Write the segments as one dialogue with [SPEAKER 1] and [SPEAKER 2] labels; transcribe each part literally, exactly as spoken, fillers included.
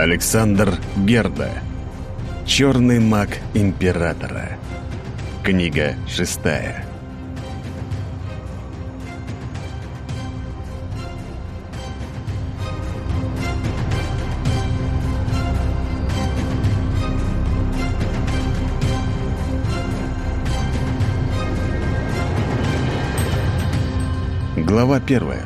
[SPEAKER 1] Александр Герда. Черный маг Императора. Книга шестая. Глава первая.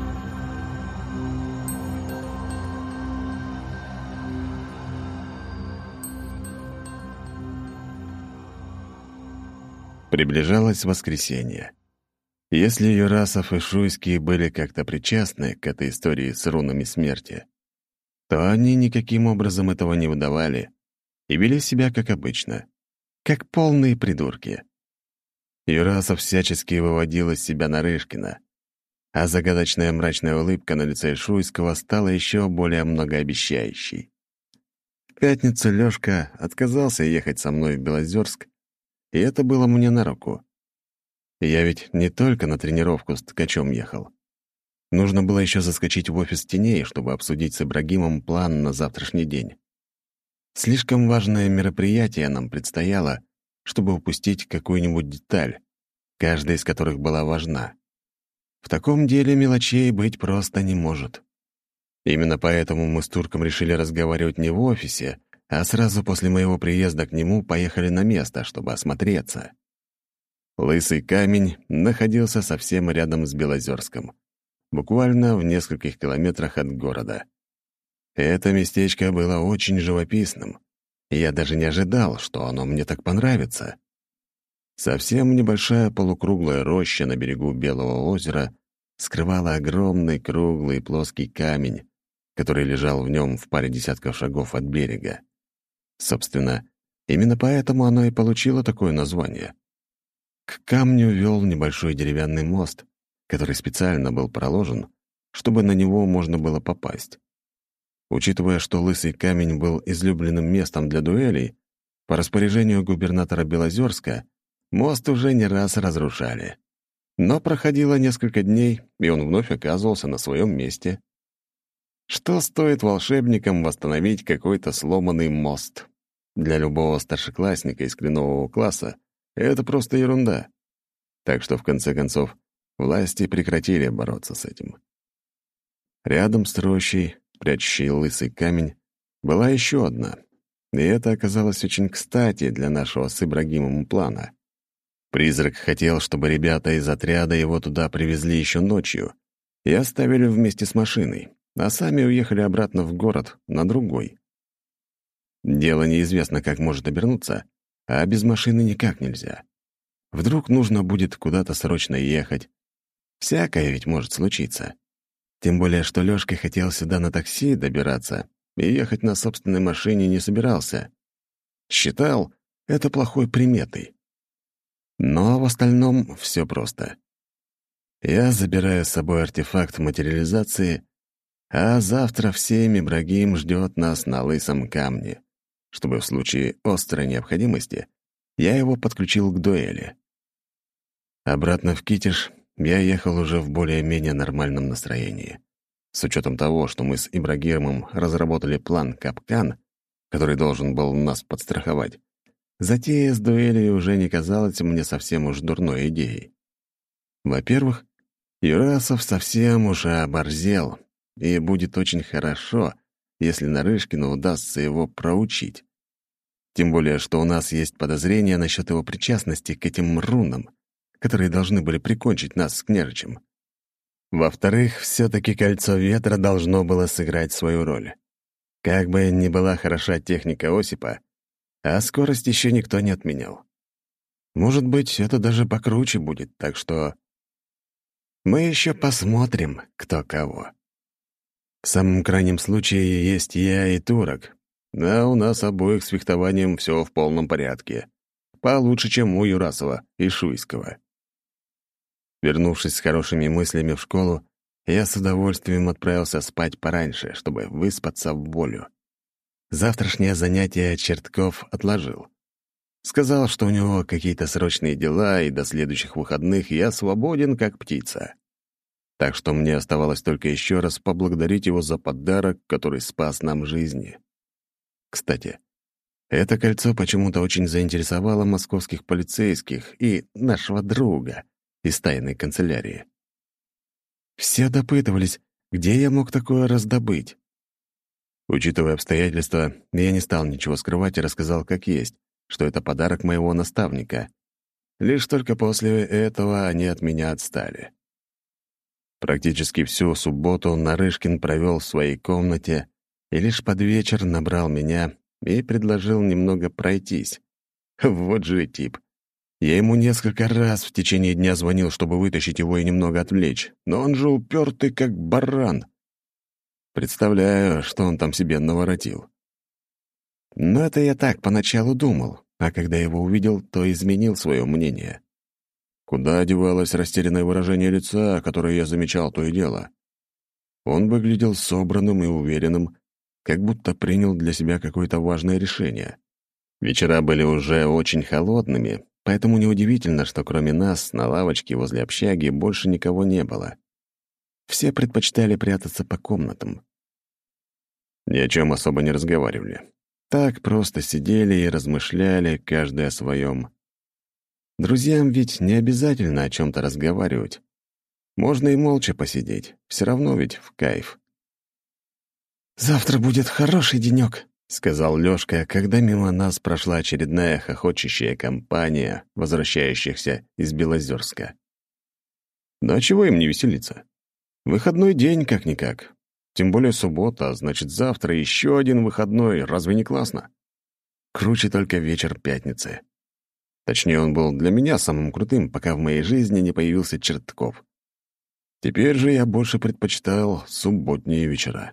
[SPEAKER 1] Приближалось воскресенье. Если Юрасов и Шуйский были как-то причастны к этой истории с рунами смерти, то они никаким образом этого не выдавали и вели себя как обычно, как полные придурки. Юрасов всячески выводил из себя Нарышкина, а загадочная мрачная улыбка на лице Шуйского стала еще более многообещающей. В пятницу Лёшка отказался ехать со мной в Белозерск, и это было мне на руку. Я ведь не только на тренировку с ткачом ехал. Нужно было еще заскочить в офис теней, чтобы обсудить с Ибрагимом план на завтрашний день. Слишком важное мероприятие нам предстояло, чтобы упустить какую-нибудь деталь, каждая из которых была важна. В таком деле мелочей быть просто не может. Именно поэтому мы с Турком решили разговаривать не в офисе, а сразу после моего приезда к нему поехали на место, чтобы осмотреться. Лысый камень находился совсем рядом с Белозерском, буквально в нескольких километрах от города. Это местечко было очень живописным, и я даже не ожидал, что оно мне так понравится. Совсем небольшая полукруглая роща на берегу Белого озера скрывала огромный круглый плоский камень, который лежал в нем в паре десятков шагов от берега. Собственно, именно поэтому оно и получило такое название. К камню вел небольшой деревянный мост, который специально был проложен, чтобы на него можно было попасть. Учитывая, что Лысый камень был излюбленным местом для дуэлей, по распоряжению губернатора Белозерска мост уже не раз разрушали. Но проходило несколько дней, и он вновь оказывался на своем месте. Что стоит волшебникам восстановить какой-то сломанный мост? Для любого старшеклассника из кленового класса это просто ерунда. Так что, в конце концов, власти прекратили бороться с этим. Рядом с рощей, прячущей Лысый камень, была еще одна, и это оказалось очень кстати для нашего с Ибрагимом плана. Призрак хотел, чтобы ребята из отряда его туда привезли еще ночью и оставили вместе с машиной, а сами уехали обратно в город на другой. Дело неизвестно, как может обернуться, а без машины никак нельзя. Вдруг нужно будет куда-то срочно ехать. Всякое ведь может случиться. Тем более, что Лёшка хотел сюда на такси добираться и ехать на собственной машине не собирался. Считал это плохой приметой. Но в остальном все просто. Я забираю с собой артефакт материализации, а завтра в семь Ибрагим ждет нас на Лысом камне, чтобы в случае острой необходимости я его подключил к дуэли. Обратно в Китеж я ехал уже в более-менее нормальном настроении. С учетом того, что мы с Ибрагимом разработали план «Капкан», который должен был нас подстраховать, затея с дуэлью уже не казалась мне совсем уж дурной идеей. Во-первых, Юрасов совсем уже оборзел, и будет очень хорошо, если Нарышкину удастся его проучить. Тем более, что у нас есть подозрения насчет его причастности к этим рунам, которые должны были прикончить нас с княжичем. Во-вторых, все-таки кольцо ветра должно было сыграть свою роль. Как бы ни была хороша техника Осипа, а скорость еще никто не отменял. Может быть, это даже покруче будет, так что мы еще посмотрим, кто кого. В самом крайнем случае есть я и Турок, а у нас обоих с фехтованием все в полном порядке. Получше, чем у Юрасова и Шуйского. Вернувшись с хорошими мыслями в школу, я с удовольствием отправился спать пораньше, чтобы выспаться в волю. Завтрашнее занятие Чертков отложил. Сказал, что у него какие-то срочные дела, и до следующих выходных я свободен, как птица. Так что мне оставалось только еще раз поблагодарить его за подарок, который спас нам жизни. Кстати, это кольцо почему-то очень заинтересовало московских полицейских и нашего друга из тайной канцелярии. Все допытывались, где я мог такое раздобыть. Учитывая обстоятельства, я не стал ничего скрывать и рассказал как есть, что это подарок моего наставника. Лишь только после этого они от меня отстали. Практически всю субботу Нарышкин провел в своей комнате и лишь под вечер набрал меня и предложил немного пройтись. Вот же тип. Я ему несколько раз в течение дня звонил, чтобы вытащить его и немного отвлечь, но он же упертый, как баран. Представляю, что он там себе наворотил. Но это я так поначалу думал, а когда его увидел, то изменил свое мнение. Куда девалось растерянное выражение лица, которое я замечал то и дело? Он выглядел собранным и уверенным, как будто принял для себя какое-то важное решение. Вечера были уже очень холодными, поэтому неудивительно, что кроме нас на лавочке возле общаги больше никого не было. Все предпочитали прятаться по комнатам. Ни о чем особо не разговаривали. Так просто сидели и размышляли, каждый о своем. Друзьям ведь не обязательно о чем-то разговаривать. Можно и молча посидеть. Все равно ведь в кайф. «Завтра будет хороший денек», — сказал Лёшка, когда мимо нас прошла очередная хохочущая компания, возвращающихся из Белозерска. «Да чего им не веселиться? Выходной день как-никак. Тем более суббота, значит, завтра еще один выходной. Разве не классно? Круче только вечер пятницы. Точнее, он был для меня самым крутым, пока в моей жизни не появился Чертков. Теперь же я больше предпочитал субботние вечера».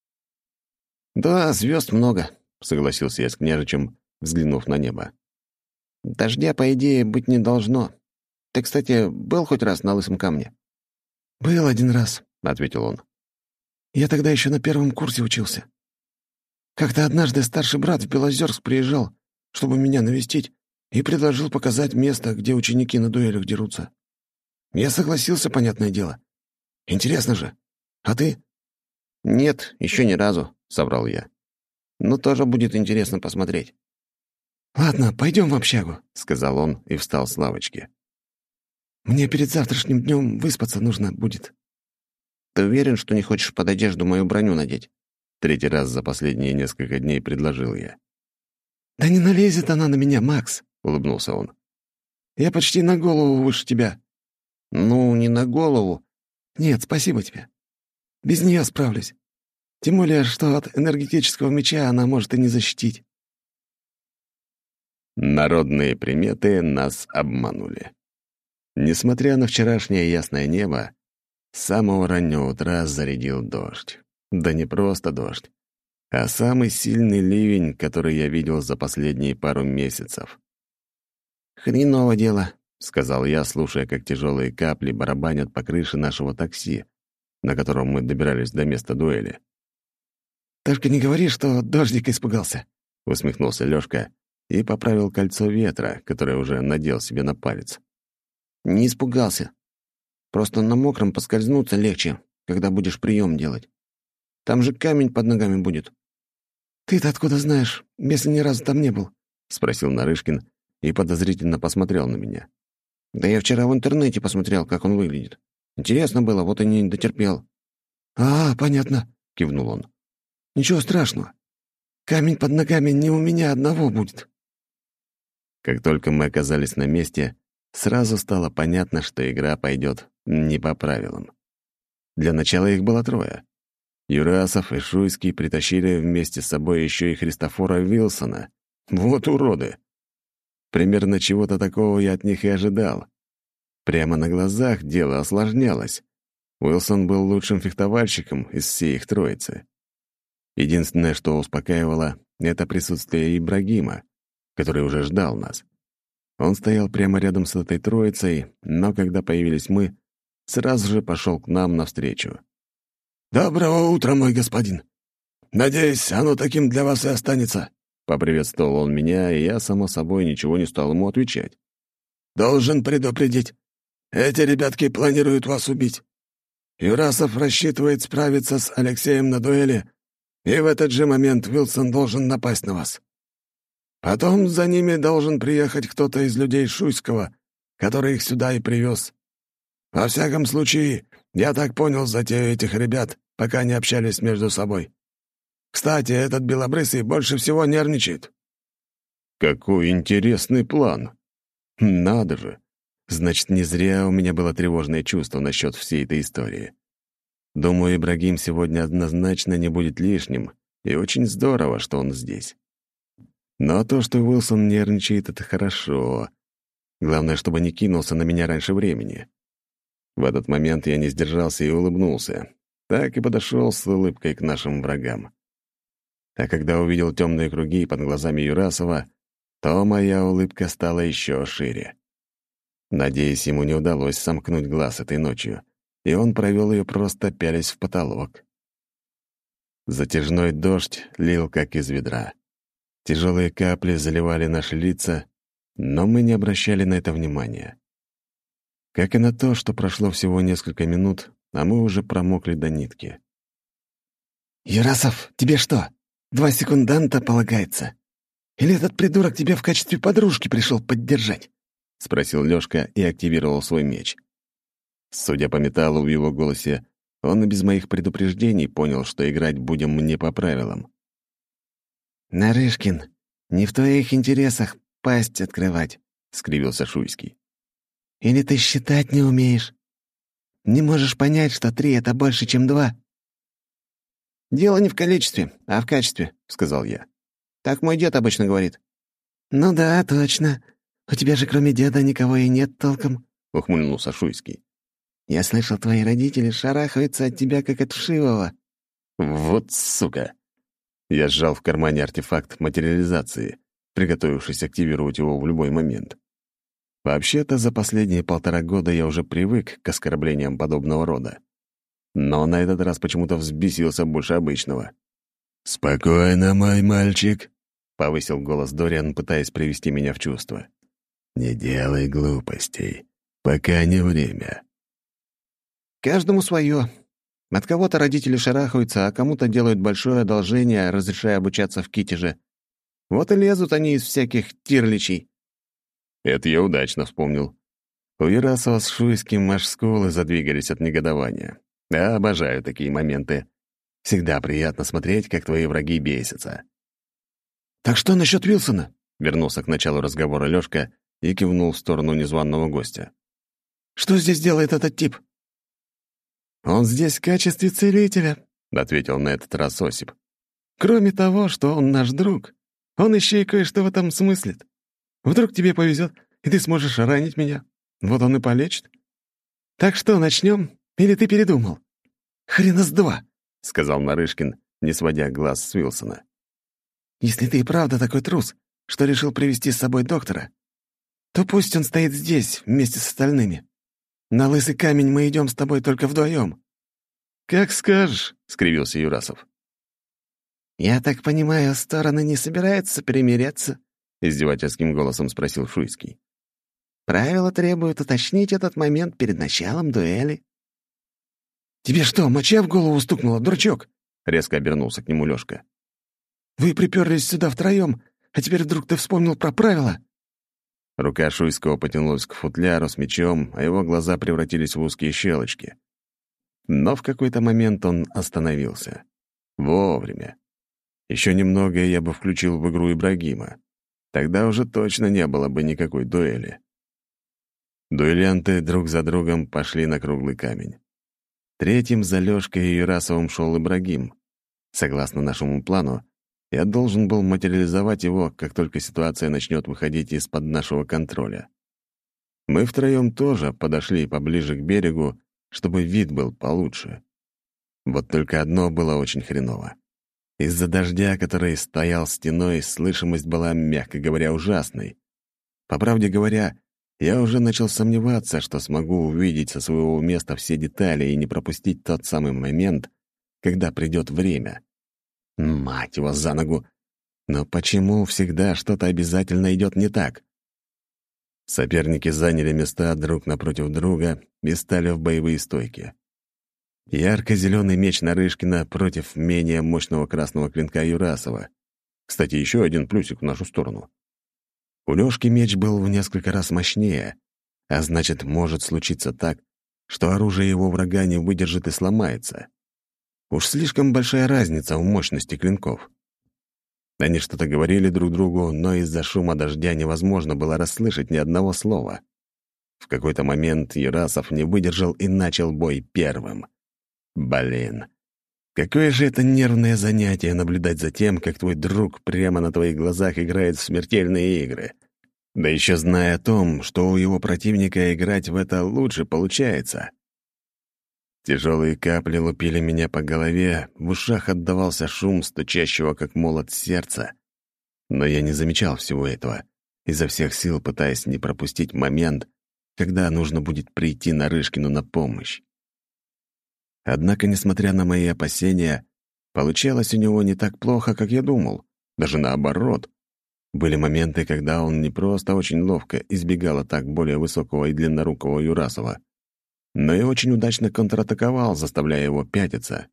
[SPEAKER 1] «Да, звезд много», — согласился я с княжичем, взглянув на небо. «Дождя, по идее, быть не должно. Ты, кстати, был хоть раз на Лысом камне?» «Был один раз», — ответил он. «Я тогда еще на первом курсе учился. Как-то однажды старший брат в Белозерск приезжал, чтобы меня навестить, и предложил показать место, где ученики на дуэлях дерутся. Я согласился, понятное дело. Интересно же. А ты?» «Нет, еще ни разу», — соврал я. «Но тоже будет интересно посмотреть». «Ладно, пойдем в общагу», — сказал он и встал с лавочки. «Мне перед завтрашним днем выспаться нужно будет». «Ты уверен, что не хочешь под одежду мою броню надеть?» Третий раз за последние несколько дней предложил я. «Да не налезет она на меня, Макс», — улыбнулся он. «Я почти на голову выше тебя». «Ну, не на голову». «Нет, спасибо тебе. Без нее справлюсь. Тем более, что от энергетического меча она может и не защитить». Народные приметы нас обманули. Несмотря на вчерашнее ясное небо, с самого раннего утра зарядил дождь. Да не просто дождь, а самый сильный ливень, который я видел за последние пару месяцев. «Хреново дело», — сказал я, слушая, как тяжелые капли барабанят по крыше нашего такси, на котором мы добирались до места дуэли. «Только не говори, что дождик испугался», — усмехнулся Лёшка и поправил кольцо ветра, которое уже надел себе на палец. «Не испугался. Просто на мокром поскользнуться легче, когда будешь прием делать. Там же камень под ногами будет». «Ты-то откуда знаешь, если ни разу там не был?» — спросил Нарышкин и подозрительно посмотрел на меня. «Да я вчера в интернете посмотрел, как он выглядит. Интересно было, вот и не дотерпел». «А, понятно», — кивнул он. «Ничего страшного. Камень под ногами не у меня одного будет». Как только мы оказались на месте, сразу стало понятно, что игра пойдет не по правилам. Для начала их было трое. Юрасов и Шуйский притащили вместе с собой еще и Христофора Вилсона. Вот уроды! Примерно чего-то такого я от них и ожидал. Прямо на глазах дело осложнялось. Уилсон был лучшим фехтовальщиком из всей их троицы. Единственное, что успокаивало, — это присутствие Ибрагима, который уже ждал нас. Он стоял прямо рядом с этой троицей, но когда появились мы, сразу же пошел к нам навстречу. «Доброго утра, мой господин! Надеюсь, оно таким для вас и останется!» Поприветствовал он меня, и я, само собой, ничего не стал ему отвечать. «Должен предупредить. Эти ребятки планируют вас убить.
[SPEAKER 2] Юрасов рассчитывает справиться с Алексеем на дуэли, и в этот же момент Уилсон должен напасть на вас. Потом за ними должен приехать кто-то из людей Шуйского, который их сюда и привез. Во всяком случае, я так понял затею этих ребят, пока они общались между собой. Кстати, этот белобрысый больше всего нервничает».
[SPEAKER 1] Какой интересный план! Надо же! Значит, не зря у меня было тревожное чувство насчет всей этой истории. Думаю, Ибрагим сегодня однозначно не будет лишним, и очень здорово, что он здесь. Но то, что Уилсон нервничает, — это хорошо. Главное, чтобы не кинулся на меня раньше времени. В этот момент я не сдержался и улыбнулся. Так и подошел с улыбкой к нашим врагам. А когда увидел темные круги под глазами Юрасова, то моя улыбка стала еще шире. Надеюсь, ему не удалось сомкнуть глаз этой ночью, и он провел ее, просто пялясь в потолок. Затяжной дождь лил как из ведра. Тяжелые капли заливали наши лица, но мы не обращали на это внимания. Как и на то, что прошло всего несколько минут, а мы уже промокли до нитки.
[SPEAKER 2] «Юрасов, тебе что, два секунданта полагается? Или этот придурок тебя в качестве подружки пришел поддержать?»
[SPEAKER 1] — спросил Лёшка и активировал свой меч. Судя по металлу в его голосе, он и без моих предупреждений понял, что играть будем не по правилам.
[SPEAKER 2] «Нарышкин, не в твоих интересах пасть открывать», — скривился Шуйский. «Или ты считать не умеешь? Не можешь понять, что три — это больше, чем два?»
[SPEAKER 3] «Дело не в количестве, а в качестве», — сказал я. «Так мой дед обычно говорит».
[SPEAKER 2] «Ну да, точно. У тебя же кроме деда никого и нет толком»,
[SPEAKER 1] — ухмыльнулся Шуйский.
[SPEAKER 2] «Я слышал, твои родители шарахаются от тебя, как от вшивого».
[SPEAKER 1] «Вот сука!» Я сжал в кармане артефакт материализации, приготовившись активировать его в любой момент. Вообще-то, за последние полтора года я уже привык к оскорблениям подобного рода. Но на этот раз почему-то взбесился больше обычного.
[SPEAKER 2] «Спокойно, мой мальчик»,
[SPEAKER 1] — повысил голос Дориан, пытаясь привести меня в чувство.
[SPEAKER 2] «Не делай глупостей, пока не время».
[SPEAKER 3] «Каждому свое. От кого-то родители шарахаются, а кому-то делают большое одолжение, разрешая обучаться в Китеже. Вот и лезут они из всяких тирличей».
[SPEAKER 1] Это я удачно вспомнил. У Ярасова с Шуйским аж скулы задвигались от негодования. Я обожаю такие моменты. Всегда приятно смотреть, как твои враги бесятся.
[SPEAKER 2] «Так что насчет Уилсона?»
[SPEAKER 1] — вернулся к началу разговора Лёшка и кивнул в сторону незваного гостя.
[SPEAKER 2] «Что здесь делает этот тип?»
[SPEAKER 1] «Он здесь в качестве целителя», — ответил на этот раз Осип. «Кроме того, что он наш друг, он еще и кое-что в этом смыслит. Вдруг тебе повезет, и ты сможешь ранить меня. Вот он и полечит. Так что, начнем? Или ты передумал?»
[SPEAKER 2] «Хрена с два»,
[SPEAKER 1] — сказал Нарышкин, не сводя глаз с Уилсона.
[SPEAKER 2] «Если ты и правда такой трус, что решил привести с собой доктора, то пусть он стоит здесь вместе с остальными. На лысый камень мы идем с тобой только вдвоем».
[SPEAKER 1] «Как скажешь», — скривился Юрасов.
[SPEAKER 2] «Я так понимаю, стороны не собираются перемиряться?»
[SPEAKER 1] — издевательским голосом спросил Шуйский.
[SPEAKER 2] «Правила требуют уточнить этот момент перед началом дуэли». «Тебе что, моча в голову стукнула, дурачок?» —
[SPEAKER 1] резко обернулся к нему Лёшка.
[SPEAKER 2] «Вы приперлись сюда втроем, а теперь вдруг ты вспомнил про правила?»
[SPEAKER 1] Рука Шуйского потянулась к футляру с мечом, а его глаза превратились в узкие щелочки. Но в какой-то момент он остановился. Вовремя. Еще немного, и я бы включил в игру Ибрагима. Тогда уже точно не было бы никакой дуэли. Дуэлянты друг за другом пошли на круглый камень. Третьим за Лёшкой и Юрасовым шел Ибрагим. Согласно нашему плану, я должен был материализовать его, как только ситуация начнет выходить из-под нашего контроля. Мы втроем тоже подошли поближе к берегу, чтобы вид был получше. Вот только одно было очень хреново. Из-за дождя, который стоял стеной, слышимость была, мягко говоря, ужасной. По правде говоря, я уже начал сомневаться, что смогу увидеть со своего места все детали и не пропустить тот самый момент, когда придет время. Мать его за ногу! Но почему всегда что-то обязательно идет не так? Соперники заняли места друг напротив друга и стали в боевые стойки. Ярко-зеленый меч Нарышкина против менее мощного красного клинка Юрасова. Кстати, еще один плюсик в нашу сторону. У Лёшки меч был в несколько раз мощнее, а значит, может случиться так, что оружие его врага не выдержит и сломается. Уж слишком большая разница в мощности клинков. Они что-то говорили друг другу, но из-за шума дождя невозможно было расслышать ни одного слова. В какой-то момент Юрасов не выдержал и начал бой первым. Блин, какое же это нервное занятие наблюдать за тем, как твой друг прямо на твоих глазах играет в смертельные игры. Да еще зная о том, что у его противника играть в это лучше получается. Тяжелые капли лупили меня по голове, в ушах отдавался шум стучащего, как молот, сердца. Но я не замечал всего этого, изо всех сил пытаясь не пропустить момент, когда нужно будет прийти Нарышкину на помощь. Однако, несмотря на мои опасения, получалось у него не так плохо, как я думал. Даже наоборот. Были моменты, когда он не просто очень ловко избегал атак более высокого и длиннорукого Юрасова, но и очень удачно контратаковал, заставляя его пятиться.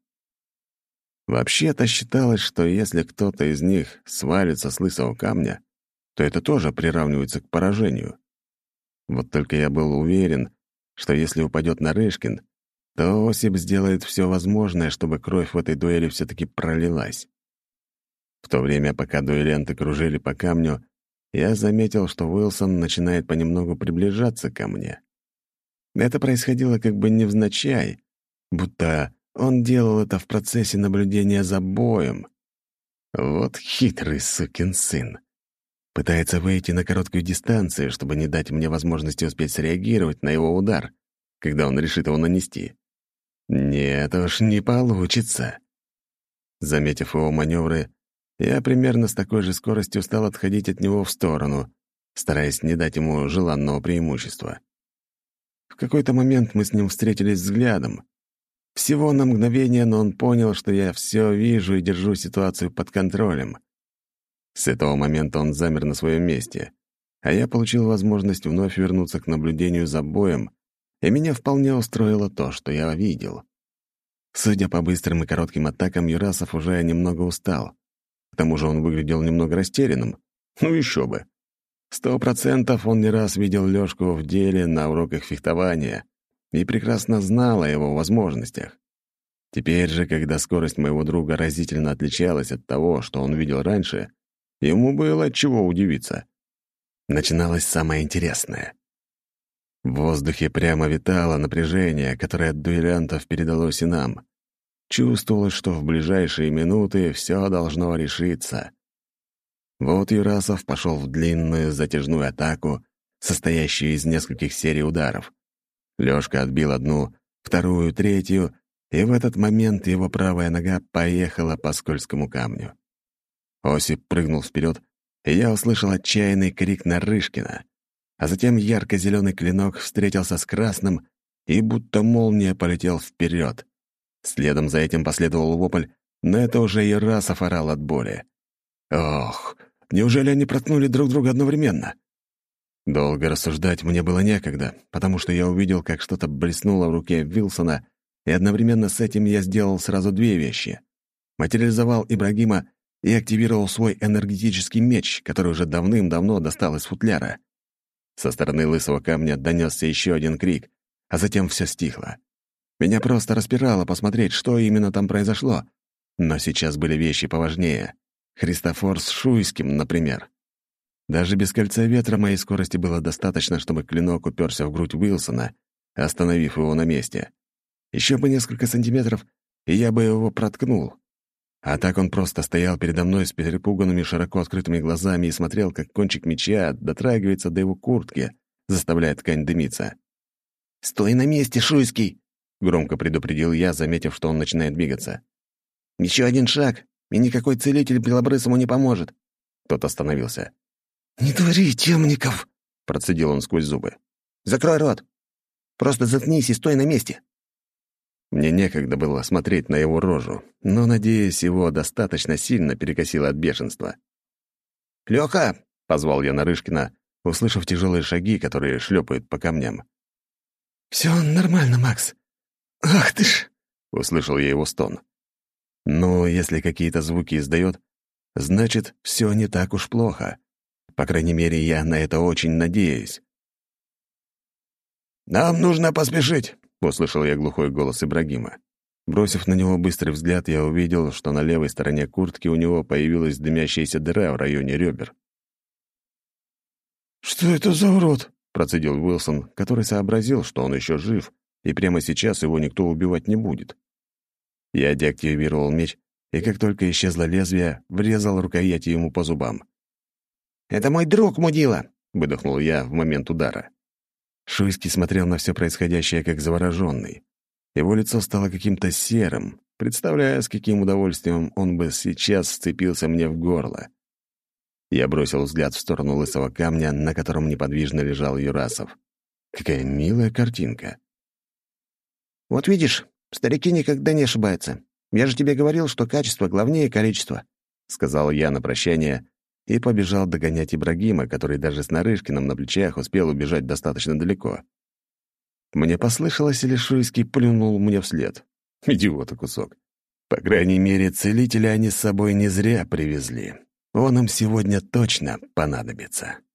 [SPEAKER 1] Вообще-то считалось, что если кто-то из них свалится с лысого камня, то это тоже приравнивается к поражению. Вот только я был уверен, что если упадет Нарышкин, то Осип сделает все возможное, чтобы кровь в этой дуэли все-таки пролилась. В то время, пока дуэлянты кружили по камню, я заметил, что Уилсон начинает понемногу приближаться ко мне. Это происходило как бы невзначай, будто он делал это в процессе наблюдения за боем. Вот хитрый сукин сын. Пытается выйти на короткую дистанцию, чтобы не дать мне возможности успеть среагировать на его удар, когда он решит его нанести. Нет уж, не получится. Заметив его маневры, я примерно с такой же скоростью стал отходить от него в сторону, стараясь не дать ему желанного преимущества. В какой-то момент мы с ним встретились взглядом. Всего на мгновение, но он понял, что я все вижу и держу ситуацию под контролем. С этого момента он замер на своем месте, а я получил возможность вновь вернуться к наблюдению за боем, и меня вполне устроило то, что я видел. Судя по быстрым и коротким атакам, Юрасов уже немного устал. К тому же он выглядел немного растерянным. Ну еще бы. Сто процентов он не раз видел Лёшку в деле на уроках фехтования и прекрасно знал о его возможностях. Теперь же, когда скорость моего друга разительно отличалась от того, что он видел раньше, ему было от чего удивиться. Начиналось самое интересное. В воздухе прямо витало напряжение, которое от дуэлянтов передалось и нам. Чувствовалось, что в ближайшие минуты все должно решиться. Вот Юрасов пошел в длинную затяжную атаку, состоящую из нескольких серий ударов. Лёшка отбил одну, вторую, третью, и в этот момент его правая нога поехала по скользкому камню. Осип прыгнул вперед, и я услышал отчаянный крик Нарышкина. А затем ярко-зеленый клинок встретился с красным и будто молния полетел вперед. Следом за этим последовал вопль, но это уже Юрасов орал от боли. Ох, неужели они проткнули друг друга одновременно? Долго рассуждать мне было некогда, потому что я увидел, как что-то блеснуло в руке Вилсона, и одновременно с этим я сделал сразу две вещи. Материализовал Ибрагима и активировал свой энергетический меч, который уже давным-давно достал из футляра. Со стороны лысого камня донесся еще один крик, а затем все стихло. Меня просто распирало посмотреть, что именно там произошло. Но сейчас были вещи поважнее. Христофор с Шуйским, например. Даже без кольца ветра моей скорости было достаточно, чтобы клинок уперся в грудь Уилсона, остановив его на месте. Еще бы несколько сантиметров, и я бы его проткнул. А так он просто стоял передо мной с перепуганными, широко открытыми глазами и смотрел, как кончик меча дотрагивается до его куртки, заставляя ткань дымиться. «Стой на месте, Шуйский!» — громко предупредил я, заметив, что он начинает двигаться. «Еще один шаг, и никакой целитель белобрысому не поможет». Тот остановился. «Не твори, темников!» — процедил он сквозь зубы. «Закрой рот! Просто заткнись и стой на месте!» Мне некогда было смотреть на его рожу, но, надеюсь, его достаточно сильно перекосило от бешенства. «Лёха!» — позвал я Нарышкина, услышав тяжелые шаги, которые шлепают по камням. «Все нормально, Макс. Ах ты ж!» услышал я его стон. «Ну, если какие-то звуки издает, значит, все не так уж плохо. По крайней мере, я на это очень надеюсь».
[SPEAKER 2] «Нам нужно поспешить»,
[SPEAKER 1] — услышал я глухой голос Ибрагима. Бросив на него быстрый взгляд, я увидел, что на левой стороне куртки у него появилась дымящаяся дыра в районе ребер.
[SPEAKER 2] «Что это за урод?»
[SPEAKER 1] — процедил Уилсон, который сообразил, что он еще жив, и прямо сейчас его никто убивать не будет. Я деактивировал меч, и как только исчезло лезвие, врезал рукоятью ему по зубам.
[SPEAKER 3] «Это мой друг, мудила!»
[SPEAKER 1] — выдохнул я в момент удара. Шуйский смотрел на все происходящее как завороженный. Его лицо стало каким-то серым, представляя, с каким удовольствием он бы сейчас вцепился мне в горло. Я бросил взгляд в сторону лысого камня, на котором неподвижно лежал Юрасов. Какая милая картинка.
[SPEAKER 3] «Вот видишь, старики никогда не ошибаются. Я же тебе говорил, что качество главнее количества», — сказал я на прощание и побежал догонять Ибрагима, который даже с Нарышкиным на плечах успел убежать достаточно далеко. Мне послышалось, или Шуйский плюнул мне вслед. Идиота кусок. По крайней мере, целителя они с собой не зря привезли. Он им сегодня точно понадобится.